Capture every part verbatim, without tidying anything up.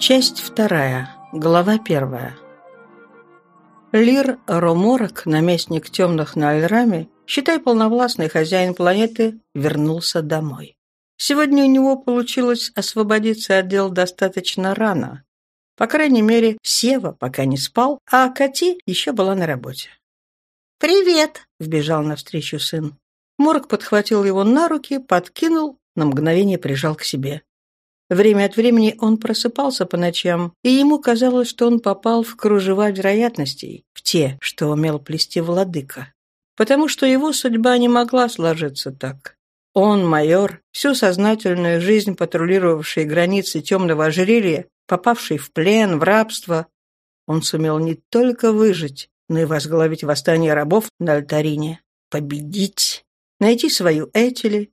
Часть вторая. Глава первая. Лир Роморок, наместник темных на Альраме, считай полновластный хозяин планеты, вернулся домой. Сегодня у него получилось освободиться от дел достаточно рано. По крайней мере, Сева пока не спал, а Кати еще была на работе. «Привет!» — вбежал навстречу сын. Морок подхватил его на руки, подкинул, на мгновение прижал к себе. Время от времени он просыпался по ночам, и ему казалось, что он попал в кружева вероятностей, в те, что умел плести владыка. Потому что его судьба не могла сложиться так. Он, майор, всю сознательную жизнь патрулировавший границы темного ожерелья, попавший в плен, в рабство, он сумел не только выжить, но и возглавить восстание рабов на Альтарине, победить, найти свою Этели.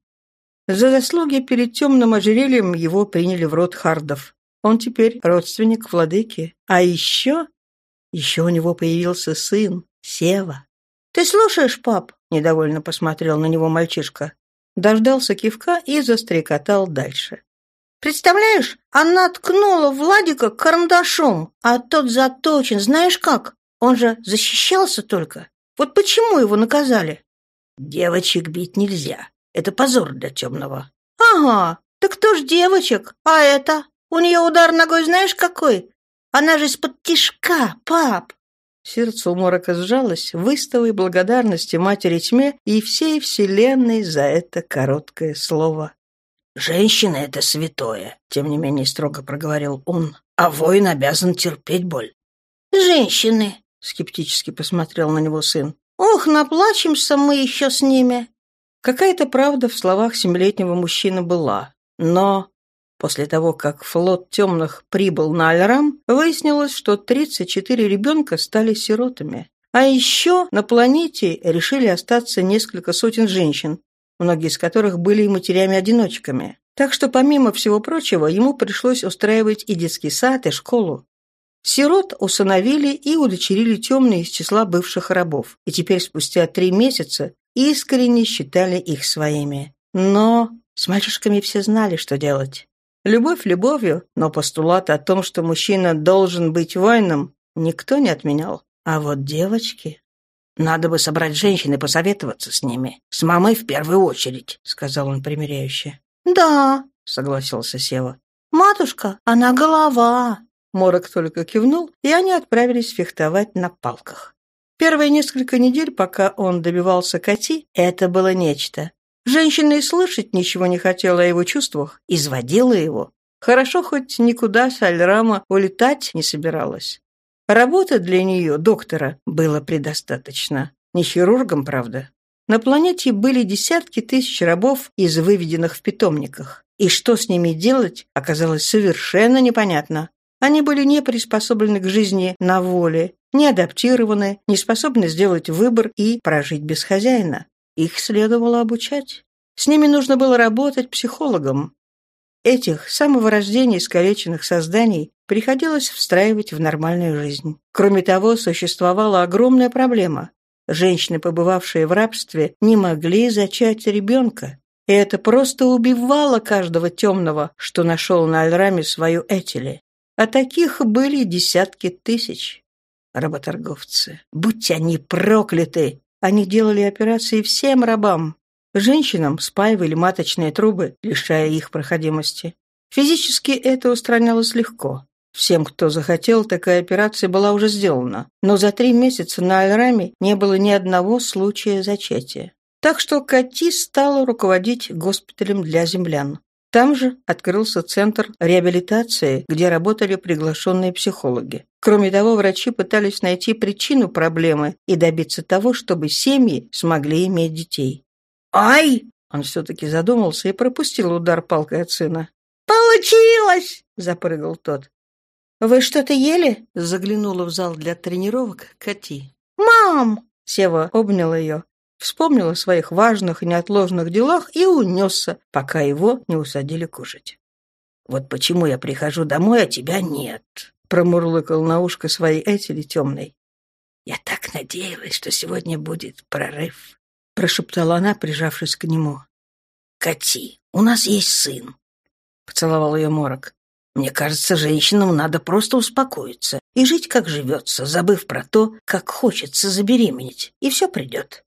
За заслуги перед темным ожерельем его приняли в род Хардов. Он теперь родственник владыки. А еще... Еще у него появился сын, Сева. «Ты слушаешь, пап?» — недовольно посмотрел на него мальчишка. Дождался кивка и застрекотал дальше. «Представляешь, она ткнула Владика карандашом, а тот заточен, знаешь как? Он же защищался только. Вот почему его наказали?» «Девочек бить нельзя. Это позор для темного». «Ага, так кто ж девочек? А это? У нее удар ногой знаешь какой? Она же из-под тишка, пап!» Сердце у Морока сжалось в истовой благодарности матери тьме и всей вселенной за это короткое слово. «Женщина — это святое», — тем не менее строго проговорил он, «а воин обязан терпеть боль». «Женщины», — скептически посмотрел на него сын, «ох, наплачемся мы еще с ними». Какая-то правда в словах семилетнего мужчины была, но после того, как флот темных прибыл на Альрам, выяснилось, что тридцать четыре ребенка стали сиротами. А еще на планете решили остаться несколько сотен женщин, многие из которых были и матерями-одиночками. Так что, помимо всего прочего, ему пришлось устраивать и детский сад, и школу. Сирот усыновили и удочерили темные из числа бывших рабов, и теперь, спустя три месяца, искренне считали их своими. Но с мальчишками все знали, что делать. Любовь любовью, но постулат о том, что мужчина должен быть воином, никто не отменял. А вот девочки... «Надо бы собрать женщин и посоветоваться с ними. С мамой в первую очередь», — сказал он примиряюще. «Да», — согласился Сева. «Матушка, она голова». Морок только кивнул, и они отправились фехтовать на палках. Первые несколько недель, пока он добивался Кати, это было нечто. Женщина и слышать ничего не хотела о его чувствах, изводила его. Хорошо, хоть никуда с Альрама улетать не собиралась. Работы для нее, доктора, было предостаточно. Не хирургом, правда. На планете были десятки тысяч рабов из выведенных в питомниках. И что с ними делать, оказалось совершенно непонятно. Они были не приспособлены к жизни на воле, не адаптированы, не способны сделать выбор и прожить без хозяина. Их следовало обучать. С ними нужно было работать психологом. Этих, с самого рождения искалеченных созданий, приходилось встраивать в нормальную жизнь. Кроме того, существовала огромная проблема. Женщины, побывавшие в рабстве, не могли зачать ребенка. И это просто убивало каждого темного, что нашел на Альраме свою Этели. А таких были десятки тысяч. Работорговцы, будь они прокляты! Они делали операции всем рабам. Женщинам спаивали маточные трубы, лишая их проходимости. Физически это устранялось легко. Всем, кто захотел, такая операция была уже сделана. Но за три месяца на Альраме не было ни одного случая зачатия. Так что Кати стала руководить госпиталем для землян. Там же открылся центр реабилитации, где работали приглашенные психологи. Кроме того, врачи пытались найти причину проблемы и добиться того, чтобы семьи смогли иметь детей. «Ай!» — он все-таки задумался и пропустил удар палкой от сына. «Получилось!» — запрыгал тот. «Вы что-то ели?» — заглянула в зал для тренировок Кати. «Мам!» — Сева обнял ее. Вспомнил о своих важных и неотложных делах и унесся, пока его не усадили кушать. «Вот почему я прихожу домой, а тебя нет», — промурлыкал на ушко своей Этели темной. «Я так надеялась, что сегодня будет прорыв», — прошептала она, прижавшись к нему. «Кати, у нас есть сын», — поцеловал ее Морок. Мне кажется, женщинам надо просто успокоиться и жить, как живется, забыв про то, как хочется забеременеть, и все придет».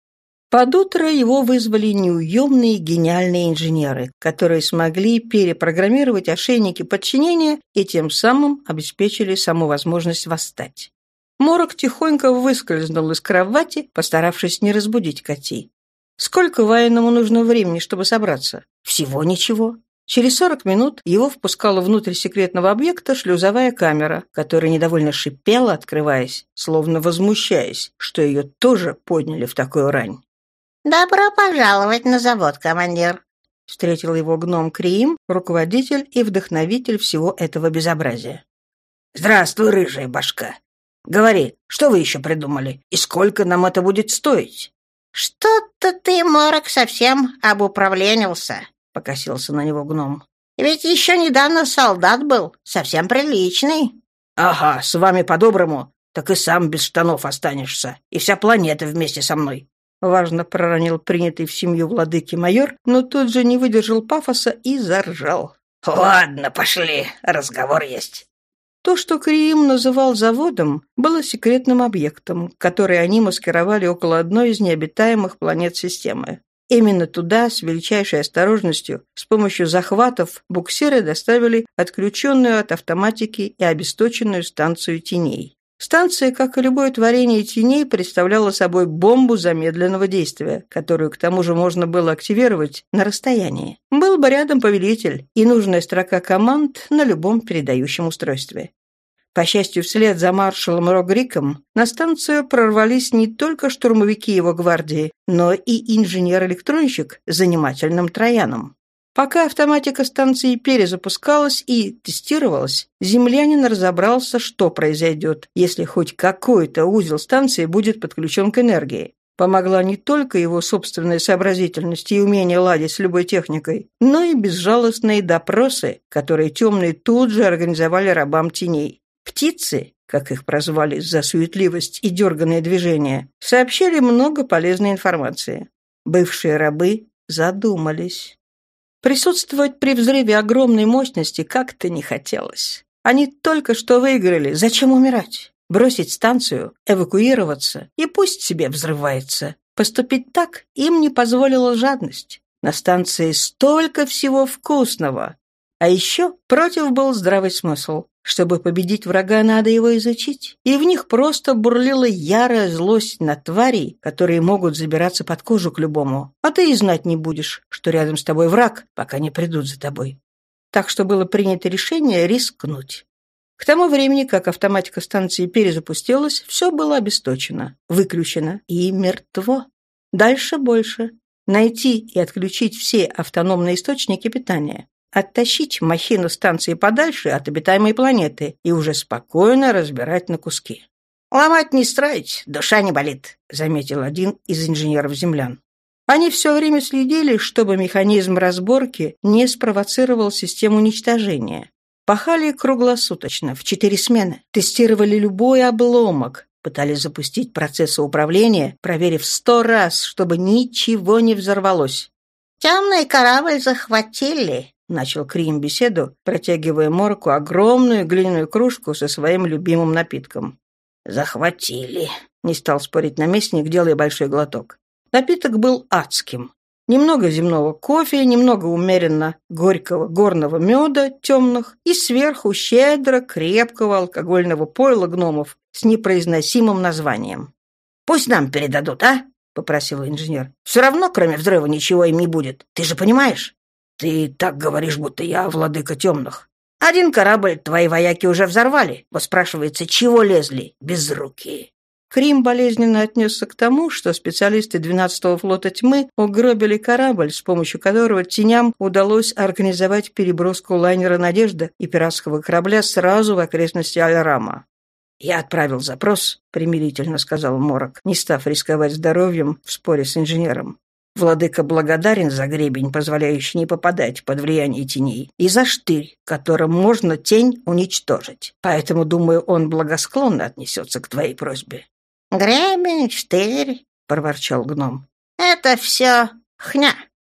Под утро его вызвали неуемные гениальные инженеры, которые смогли перепрограммировать ошейники подчинения и тем самым обеспечили саму возможность восстать. Морок тихонько выскользнул из кровати, постаравшись не разбудить Кати. Сколько военному нужно времени, чтобы собраться? Всего ничего. Через сорок минут его впускала внутрь секретного объекта шлюзовая камера, которая недовольно шипела, открываясь, словно возмущаясь, что ее тоже подняли в такую рань. «Добро пожаловать на завод, командир», — встретил его гном Криим, руководитель и вдохновитель всего этого безобразия. «Здравствуй, рыжая башка. Говори, что вы еще придумали, и сколько нам это будет стоить?» «Что-то ты, Морок, совсем обуправленился», — покосился на него гном. «Ведь еще недавно солдат был, совсем приличный». «Ага, с вами по-доброму, так и сам без штанов останешься, и вся планета вместе со мной». Важно проронил принятый в семью владыки майор, но тут же не выдержал пафоса и заржал. «Ладно, пошли, разговор есть». То, что Криим называл заводом, было секретным объектом, который они маскировали около одной из необитаемых планет системы. Именно туда с величайшей осторожностью, с помощью захватов, буксиры доставили отключенную от автоматики и обесточенную станцию теней. Станция, как и любое творение теней, представляла собой бомбу замедленного действия, которую, к тому же, можно было активировать на расстоянии. Был бы рядом повелитель и нужная строка команд на любом передающем устройстве. По счастью, вслед за маршалом Рогриком на станцию прорвались не только штурмовики его гвардии, но и инженер-электронщик с занимательным Трояном. Пока автоматика станции перезапускалась и тестировалась, землянин разобрался, что произойдет, если хоть какой-то узел станции будет подключен к энергии. Помогла не только его собственная сообразительность и умение ладить с любой техникой, но и безжалостные допросы, которые темные тут же организовали рабам теней. Птицы, как их прозвали за суетливость и дерганные движения, сообщили много полезной информации. Бывшие рабы задумались. Присутствовать при взрыве огромной мощности как-то не хотелось. Они только что выиграли, зачем умирать? Бросить станцию, эвакуироваться, и пусть себе взрывается. Поступить так им не позволила жадность. На станции столько всего вкусного. А еще против был здравый смысл. Чтобы победить врага, надо его изучить. И в них просто бурлила ярая злость на тварей, которые могут забираться под кожу к любому. А ты и знать не будешь, что рядом с тобой враг, пока не придут за тобой. Так что было принято решение рискнуть. К тому времени, как автоматика станции перезапустилась, все было обесточено, выключено и мертво. Дальше больше. Найти и отключить все автономные источники питания. Оттащить махину станции подальше от обитаемой планеты и уже спокойно разбирать на куски. «Ломать не строить, душа не болит», — заметил один из инженеров-землян. Они все время следили, чтобы механизм разборки не спровоцировал систему уничтожения. Пахали круглосуточно, в четыре смены, тестировали любой обломок, пытались запустить процессы управления, проверив сто раз, чтобы ничего не взорвалось. «Темный корабль захватили», — начал Крим беседу, протягивая Морку огромную глиняную кружку со своим любимым напитком. «Захватили», — не стал спорить наместник, делая большой глоток. Напиток был адским. Немного земного кофе, немного умеренно горького горного меда темных и сверху щедро крепкого алкогольного пойла гномов с непроизносимым названием. «Пусть нам передадут, а?» — попросил инженер. «Все равно, кроме взрыва, ничего им не будет. Ты же понимаешь?» «Ты так говоришь, будто я владыка темных. Один корабль твои вояки уже взорвали. Вот спрашивается, чего лезли, безрукие?» Крим болезненно отнесся к тому, что специалисты двенадцатого флота тьмы угробили корабль, с помощью которого теням удалось организовать переброску лайнера «Надежда» и пиратского корабля сразу в окрестности Аль-Рама. «Я отправил запрос», — примирительно сказал Морок, не став рисковать здоровьем в споре с инженером. «Владыка благодарен за гребень, позволяющий не попадать под влияние теней, и за штырь, которым можно тень уничтожить. Поэтому, думаю, он благосклонно отнесется к твоей просьбе». «Гребень, штырь», — проворчал гном. — «это все хня».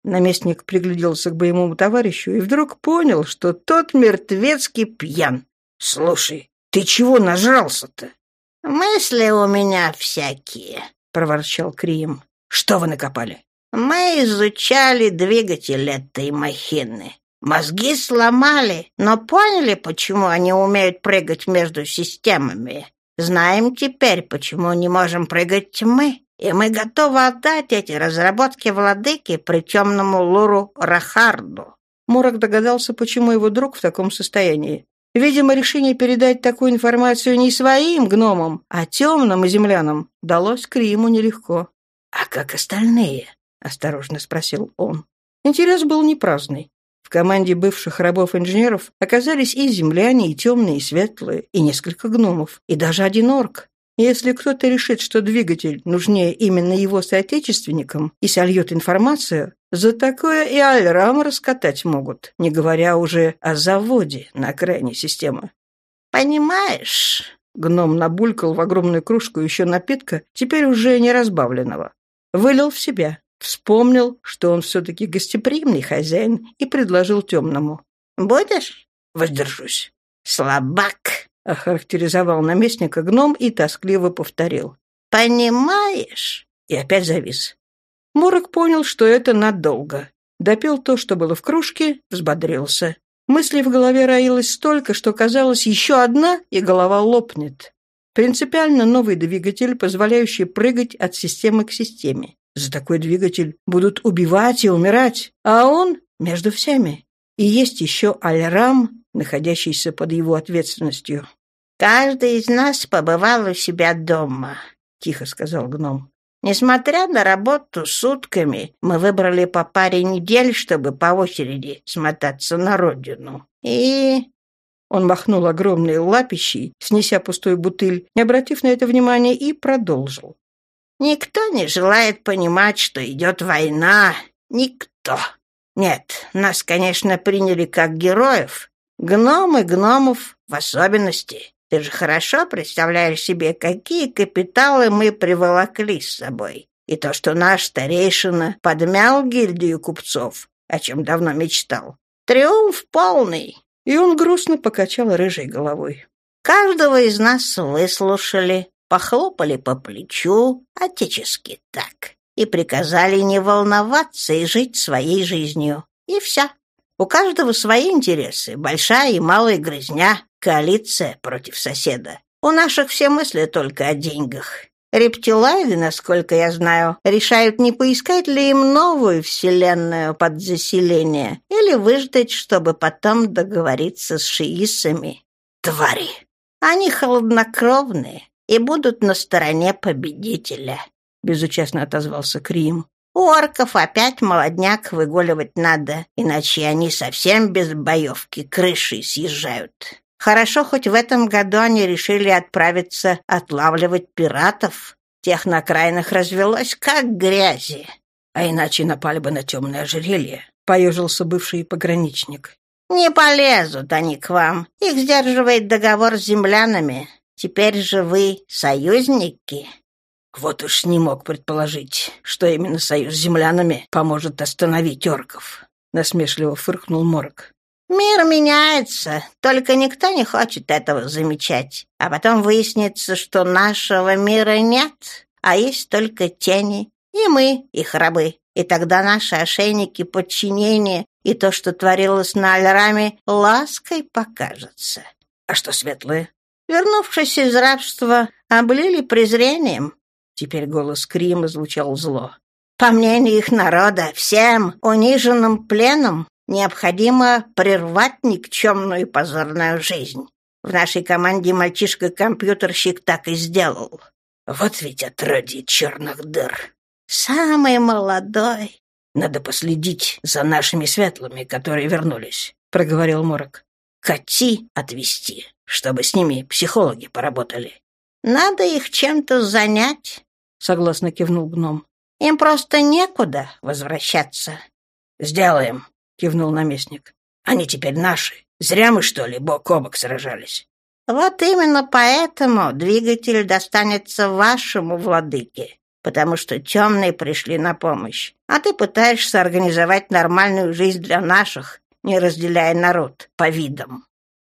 Наместник пригляделся к боевому товарищу и вдруг понял, что тот мертвецки пьян. «Слушай, ты чего нажрался-то?» «Мысли у меня всякие», — проворчал Крием. «Что вы накопали?» «Мы изучали двигатель этой махины. Мозги сломали, но поняли, почему они умеют прыгать между системами. Знаем теперь, почему не можем прыгать мы, и мы готовы отдать эти разработки владыке при темному Луру Рахарду». Морок догадался, почему его друг в таком состоянии. Видимо, решение передать такую информацию не своим гномам, а темным и землянам далось Криему нелегко. «А как остальные?» — осторожно спросил он. Интерес был не праздный. В команде бывших рабов-инженеров оказались и земляне, и темные, и светлые, и несколько гномов, и даже один орк. Если кто-то решит, что двигатель нужнее именно его соотечественникам и сольет информацию, за такое и Альрам раскатать могут, не говоря уже о заводе на окраине системы. «Понимаешь...» — гном набулькал в огромную кружку еще напитка, теперь уже не разбавленного. Вылил в себя. Вспомнил, что он все-таки гостеприимный хозяин, и предложил темному. «Будешь?» «Воздержусь». «Слабак», — охарактеризовал наместника гном и тоскливо повторил. «Понимаешь?» И опять завис. Морок понял, что это надолго. Допил то, что было в кружке, взбодрился. Мыслей в голове роилось столько, что казалось, еще одна, и голова лопнет. Принципиально новый двигатель, позволяющий прыгать от системы к системе. За такой двигатель будут убивать и умирать, а он между всеми. И есть еще Альрам, находящийся под его ответственностью. «Каждый из нас побывал у себя дома», — тихо сказал гном. «Несмотря на работу сутками, мы выбрали по паре недель, чтобы по очереди смотаться на родину. И...» Он махнул огромной лапищей, снеся пустую бутыль, не обратив на это внимания, и продолжил. «Никто не желает понимать, что идет война. Никто. Нет, нас, конечно, приняли как героев. Гномы гномов в особенности. Ты же хорошо представляешь себе, какие капиталы мы приволокли с собой. И то, что наш старейшина подмял гильдию купцов, о чем давно мечтал. Триумф полный». И он грустно покачал рыжей головой. «Каждого из нас выслушали, похлопали по плечу, отечески так, и приказали не волноваться и жить своей жизнью. И все. У каждого свои интересы, большая и малая грызня, коалиция против соседа. У наших все мысли только о деньгах. Рептилоиды, насколько я знаю, решают, не поискать ли им новую вселенную под заселение или выждать, чтобы потом договориться с шиисами. Твари! Они холоднокровные и будут на стороне победителя», — безучастно отозвался Крим. «У орков опять молодняк выгуливать надо, иначе они совсем без боевки крышей съезжают. Хорошо, хоть в этом году они решили отправиться отлавливать пиратов. Тех на окраинах развелось как грязи. А иначе напали бы на темное ожерелье», — поежился бывший пограничник. «Не полезут они к вам. Их сдерживает договор с землянами. Теперь же вы союзники». Вот уж не мог предположить, что именно союз с землянами поможет остановить орков, — насмешливо фыркнул Морок. «Мир меняется, только никто не хочет этого замечать. А потом выяснится, что нашего мира нет, а есть только тени, и мы, их рабы. И тогда наши ошейники подчинения и то, что творилось на Альраме, лаской покажется. А что светлые? Вернувшись из рабства, облили презрением». Теперь голос Крима звучал зло. «По мнению их народа, всем униженным пленом необходимо прервать никчемную и позорную жизнь. В нашей команде мальчишка-компьютерщик так и сделал». «Вот ведь отродье черных дыр». «Самый молодой». «Надо последить за нашими светлыми, которые вернулись», — проговорил Морок. «Коти отвезти, чтобы с ними психологи поработали». «Надо их чем-то занять», — согласно кивнул гном. «Им просто некуда возвращаться». «Сделаем», — кивнул наместник. «Они теперь наши. Зря мы, что ли, бок о бок сражались». «Вот именно поэтому двигатель достанется вашему владыке. потому что темные пришли на помощь, а ты пытаешься организовать нормальную жизнь для наших, не разделяя народ по видам.